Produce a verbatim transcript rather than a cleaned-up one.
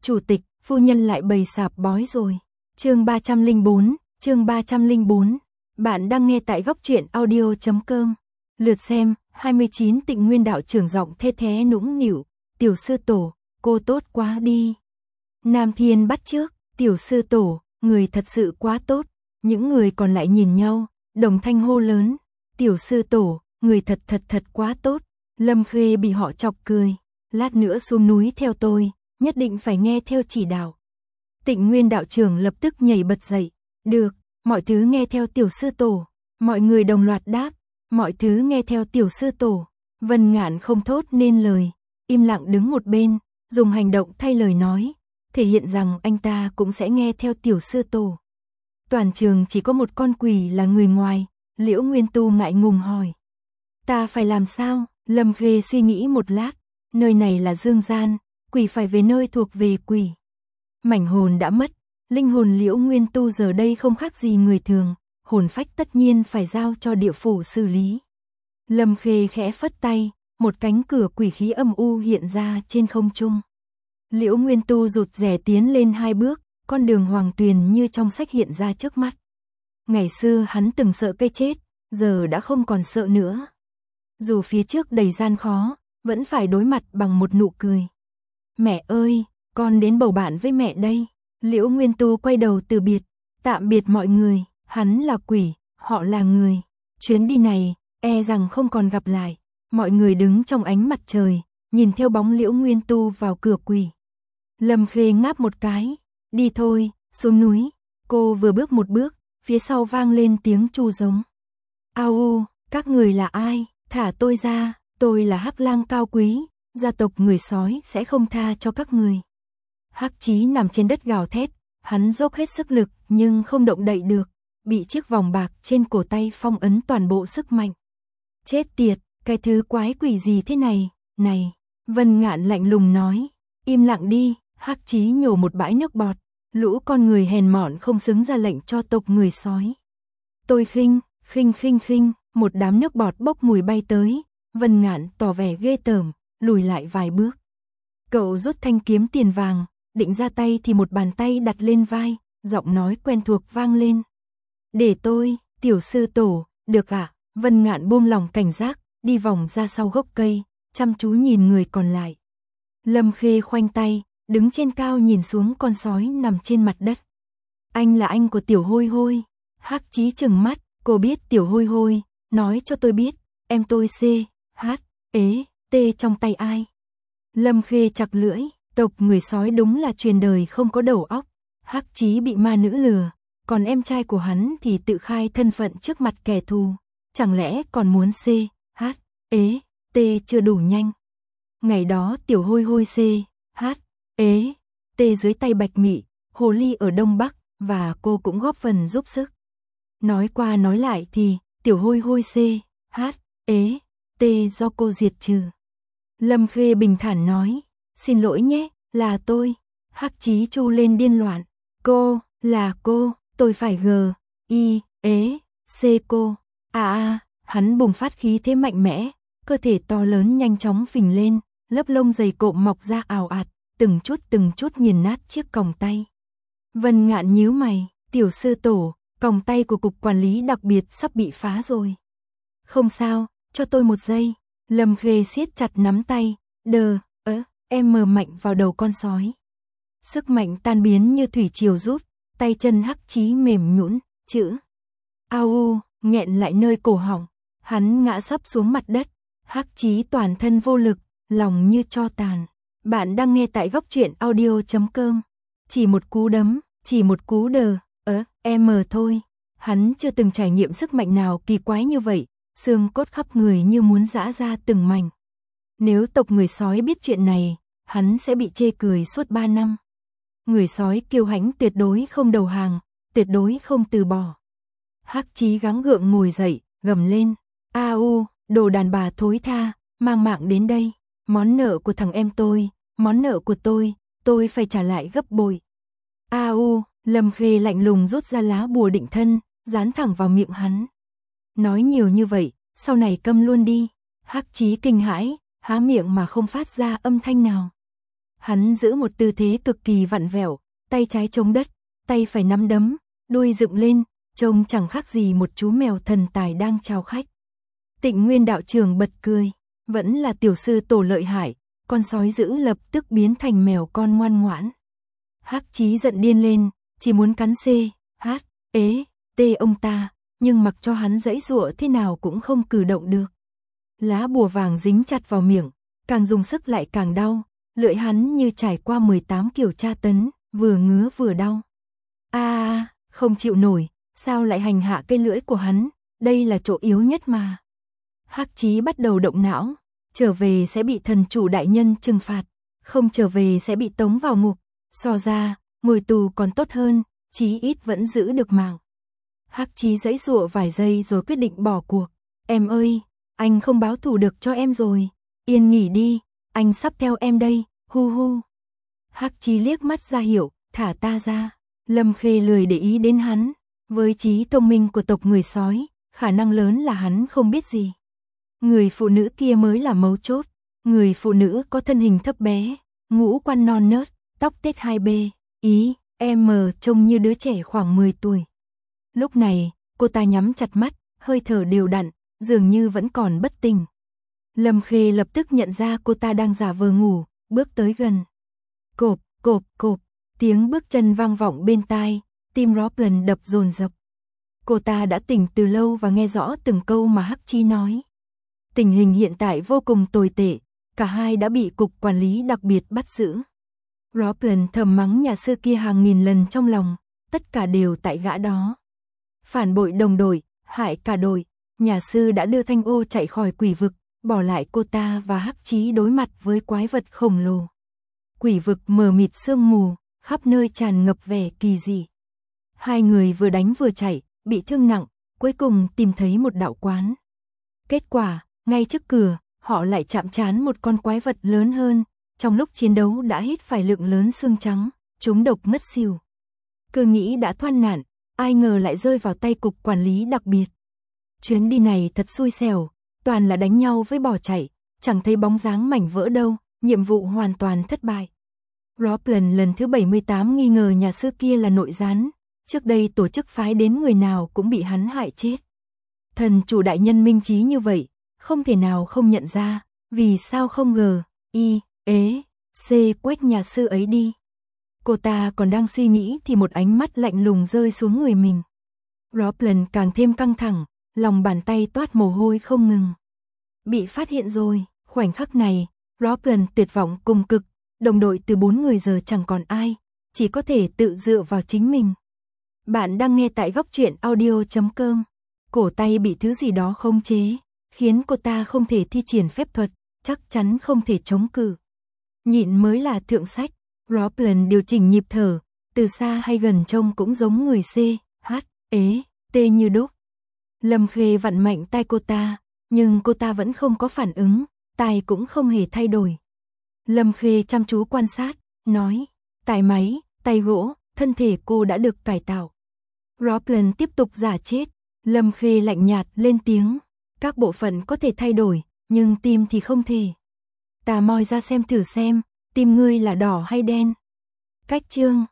Chủ tịch, phu nhân lại bày sạp bói rồi. Chương ba trăm lẻ bốn, chương ba trăm lẻ bốn. Bạn đang nghe tại góc truyện audio chấm com. Lượt xem, hai mươi chín. Tịnh Nguyên đạo trưởng giọng thê thé nũng nịu, "Tiểu sư tổ, cô tốt quá đi." Nam Thiên bắt trước, "Tiểu sư tổ, người thật sự quá tốt." Những người còn lại nhìn nhau, đồng thanh hô lớn, "Tiểu sư tổ, người thật thật thật quá tốt." Lâm Khê bị họ chọc cười, "Lát nữa xuống núi theo tôi, nhất định phải nghe theo chỉ đạo." Tịnh Nguyên đạo trưởng lập tức nhảy bật dậy, "Được, mọi thứ nghe theo tiểu sư tổ." Mọi người đồng loạt đáp, "Mọi thứ nghe theo tiểu sư tổ." Vân Ngạn không thốt nên lời, im lặng đứng một bên, dùng hành động thay lời nói, thể hiện rằng anh ta cũng sẽ nghe theo tiểu sư tổ. Toàn trường chỉ có một con quỷ là người ngoài, Liễu Nguyên Tu ngại ngùng hỏi, "Ta phải làm sao?" Lâm Khê suy nghĩ một lát, nơi này là dương gian, quỷ phải về nơi thuộc về quỷ. Mảnh hồn đã mất, linh hồn Liễu Nguyên Tu giờ đây không khác gì người thường, hồn phách tất nhiên phải giao cho địa phủ xử lý. Lâm Khê khẽ phất tay, một cánh cửa quỷ khí âm u hiện ra trên không trung. Liễu Nguyên Tu rụt rè tiến lên hai bước, con đường hoàng tuyền như trong sách hiện ra trước mắt. Ngày xưa hắn từng sợ cái chết, giờ đã không còn sợ nữa. Dù phía trước đầy gian khó, vẫn phải đối mặt bằng một nụ cười. "Mẹ ơi, con đến bầu bạn với mẹ đây." Liễu Nguyên Tu quay đầu từ biệt, "Tạm biệt mọi người." Hắn là quỷ, họ là người. Chuyến đi này, e rằng không còn gặp lại. Mọi người đứng trong ánh mặt trời, nhìn theo bóng Liễu Nguyên Tu vào cửa quỷ. Lâm Khê ngáp một cái, "Đi thôi, xuống núi." Cô vừa bước một bước, phía sau vang lên tiếng tru giống. "Ao u, các người là ai? Thả tôi ra, tôi là Hắc Lang cao quý, gia tộc người sói sẽ không tha cho các người." Hắc Chí nằm trên đất gào thét, hắn dốc hết sức lực nhưng không động đậy được, bị chiếc vòng bạc trên cổ tay phong ấn toàn bộ sức mạnh. "Chết tiệt, cái thứ quái quỷ gì thế này, này." Vân Ngạn lạnh lùng nói, "Im lặng đi." Hắc Chí nhổ một bãi nước bọt, "Lũ con người hèn mọn không xứng ra lệnh cho tộc người sói." "Tôi khinh, khinh khinh khinh." Một đám nước bọt bốc mùi bay tới, Vân Ngạn tỏ vẻ ghê tởm, lùi lại vài bước. Cậu rút thanh kiếm tiền vàng, định ra tay thì một bàn tay đặt lên vai, giọng nói quen thuộc vang lên. "Để tôi, tiểu sư tổ." "Được ạ." Vân Ngạn buông lòng cảnh giác, đi vòng ra sau gốc cây, chăm chú nhìn người còn lại. Lâm Khê khoanh tay, đứng trên cao nhìn xuống con sói nằm trên mặt đất. "Anh là anh của tiểu hôi hôi." Hắc Chí trừng mắt, "Cô biết tiểu hôi hôi, nói cho tôi biết, em tôi C, H, ế, T trong tay ai?" Lâm Khê chặt lưỡi, tộc người sói đúng là truyền đời không có đầu óc. Hắc Chí bị ma nữ lừa, còn em trai của hắn thì tự khai thân phận trước mặt kẻ thù, chẳng lẽ còn muốn C, H, ế, T chưa đủ nhanh. Ngày đó tiểu hôi hôi C, H, ế, T dưới tay Bạch Mị, hồ ly ở Đông Bắc, và cô cũng góp phần giúp sức. Nói qua nói lại thì tiểu hôi hôi C, H, ế, T do cô diệt trừ. Lâm Khê bình thản nói, "Xin lỗi nhé, là tôi." Hắc Chí chu lên điên loạn, "Cô, là cô, tôi phải G, I, ế, C cô." À à, hắn bùng phát khí thế mạnh mẽ, cơ thể to lớn nhanh chóng phình lên, lớp lông dày cộm mọc ra ào ạt, từng chút từng chút nghiền nát chiếc còng tay. Vân Ngạn nhíu mày, "Tiểu sư tổ, còng tay của cục quản lý đặc biệt sắp bị phá rồi." "Không sao, cho tôi một giây." Lâm Khê siết chặt nắm tay, đờ, ớ, em mờ mạnh vào đầu con sói. Sức mạnh tan biến như thủy triều rút, tay chân Hắc Chí mềm nhũn, chữ "Ao u" nghẹn lại nơi cổ họng, hắn ngã sấp xuống mặt đất. Hắc Chí toàn thân vô lực, lòng như tro tàn. Bạn đang nghe tại góc truyện audio chấm com. Chỉ một cú đấm, chỉ một cú đờ, ớ, em mờ thôi. Hắn chưa từng trải nghiệm sức mạnh nào kỳ quái như vậy, xương cốt khắp người như muốn giã ra từng mảnh. Nếu tộc người sói biết chuyện này, hắn sẽ bị chê cười suốt ba năm. Người sói kiêu hãnh tuyệt đối không đầu hàng, tuyệt đối không từ bỏ. Hắc Chí gắng gượng ngồi dậy, gầm lên, "A u, đồ đàn bà thối tha, mang mạng đến đây. Món nợ của thằng em tôi, món nợ của tôi, tôi phải trả lại gấp bội." A u, Lâm Khê lạnh lùng rút ra lá bùa định thân, dán thẳng vào miệng hắn. "Nói nhiều như vậy, sau này câm luôn đi." Hắc Chí kinh hãi, há miệng mà không phát ra âm thanh nào. Hắn giữ một tư thế cực kỳ vặn vẹo, tay trái chống đất, tay phải nắm đấm, đuôi dựng lên, trông chẳng khác gì một chú mèo thần tài đang chào khách. Tịnh Nguyên đạo trưởng bật cười, vẫn là tiểu sư tổ lợi hại, con sói dữ lập tức biến thành mèo con ngoan ngoãn. Hắc Chí giận điên lên, chỉ muốn cắn C, H, ế, T ông ta, nhưng mặc cho hắn giãy giụa thế nào cũng không cử động được. Lá bùa vàng dính chặt vào miệng, càng dùng sức lại càng đau, lưỡi hắn như trải qua mười tám kiểu tra tấn, vừa ngứa vừa đau. A, à, không chịu nổi, sao lại hành hạ cây lưỡi của hắn, đây là chỗ yếu nhất mà. Hắc Chí bắt đầu động não, trở về sẽ bị thần chủ đại nhân trừng phạt, không trở về sẽ bị tống vào ngục, so ra, ngồi tù còn tốt hơn, chí ít vẫn giữ được mạng. Hắc Chí giãy giụa vài giây rồi quyết định bỏ cuộc. Em ơi, anh không báo thù được cho em rồi, yên nghỉ đi, anh sắp theo em đây, hu hu. Hắc Chí liếc mắt ra hiệu, thả ta ra. Lâm Khê lười để ý đến hắn, với trí thông minh của tộc người sói, khả năng lớn là hắn không biết gì. Người phụ nữ kia mới là mấu chốt, người phụ nữ có thân hình thấp bé, ngũ quan non nớt, tóc tết hai bê, ý, em trông như đứa trẻ khoảng mười tuổi. Lúc này, cô ta nhắm chặt mắt, hơi thở đều đặn, dường như vẫn còn bất tỉnh. Lâm Khê lập tức nhận ra cô ta đang giả vờ ngủ, bước tới gần. Cộp, cộp, cộp, tiếng bước chân vang vọng bên tai, tim Robin đập dồn dập. Cô ta đã tỉnh từ lâu và nghe rõ từng câu mà Hắc Chí nói. Tình hình hiện tại vô cùng tồi tệ, cả hai đã bị cục quản lý đặc biệt bắt giữ. Robin thầm mắng nhà sư kia hàng nghìn lần trong lòng, tất cả đều tại gã đó. Phản bội đồng đội, hại cả đội, nhà sư đã đưa Thanh Ô chạy khỏi quỷ vực, bỏ lại cô ta và Hắc Chí đối mặt với quái vật khổng lồ. Quỷ vực mờ mịt sương mù, khắp nơi tràn ngập vẻ kỳ dị. Hai người vừa đánh vừa chạy, bị thương nặng, cuối cùng tìm thấy một đạo quán. Kết quả, ngay trước cửa, họ lại chạm trán một con quái vật lớn hơn, trong lúc chiến đấu đã hít phải lượng lớn xương trắng, chúng độc ngất xỉu. Cứ nghĩ đã thoát nạn, ai ngờ lại rơi vào tay cục quản lý đặc biệt. Chuyến đi này thật xui xẻo, toàn là đánh nhau với bỏ chạy, chẳng thấy bóng dáng mảnh vỡ đâu, nhiệm vụ hoàn toàn thất bại. Robin lần thứ bảy mươi tám nghi ngờ nhà sư kia là nội gián, trước đây tổ chức phái đến người nào cũng bị hắn hại chết. Thần chủ đại nhân minh trí như vậy, không thể nào không nhận ra, vì sao không ngờ, y, ế, c quét nhà sư ấy đi. Cô ta còn đang suy nghĩ thì một ánh mắt lạnh lùng rơi xuống người mình. Robin càng thêm căng thẳng, lòng bàn tay toát mồ hôi không ngừng. Bị phát hiện rồi, khoảnh khắc này, Robin tuyệt vọng cùng cực, đồng đội từ bốn người giờ chẳng còn ai, chỉ có thể tự dựa vào chính mình. Bạn đang nghe tại góc truyện audio chấm com. Cổ tay bị thứ gì đó khống chế, khiến cô ta không thể thi triển phép thuật, chắc chắn không thể chống cự. Nhịn mới là thượng sách. Robin điều chỉnh nhịp thở, từ xa hay gần trông cũng giống người C, H, ế, T như đúc. Lâm Khê vặn mạnh tay cô ta, nhưng cô ta vẫn không có phản ứng, tai cũng không hề thay đổi. Lâm Khê chăm chú quan sát, nói, tài máy, tay gỗ, thân thể cô đã được cải tạo. Robin tiếp tục giả chết, Lâm Khê lạnh nhạt lên tiếng, các bộ phận có thể thay đổi, nhưng tim thì không thể. Ta moi ra xem thử xem, tim ngươi là đỏ hay đen. Cách chương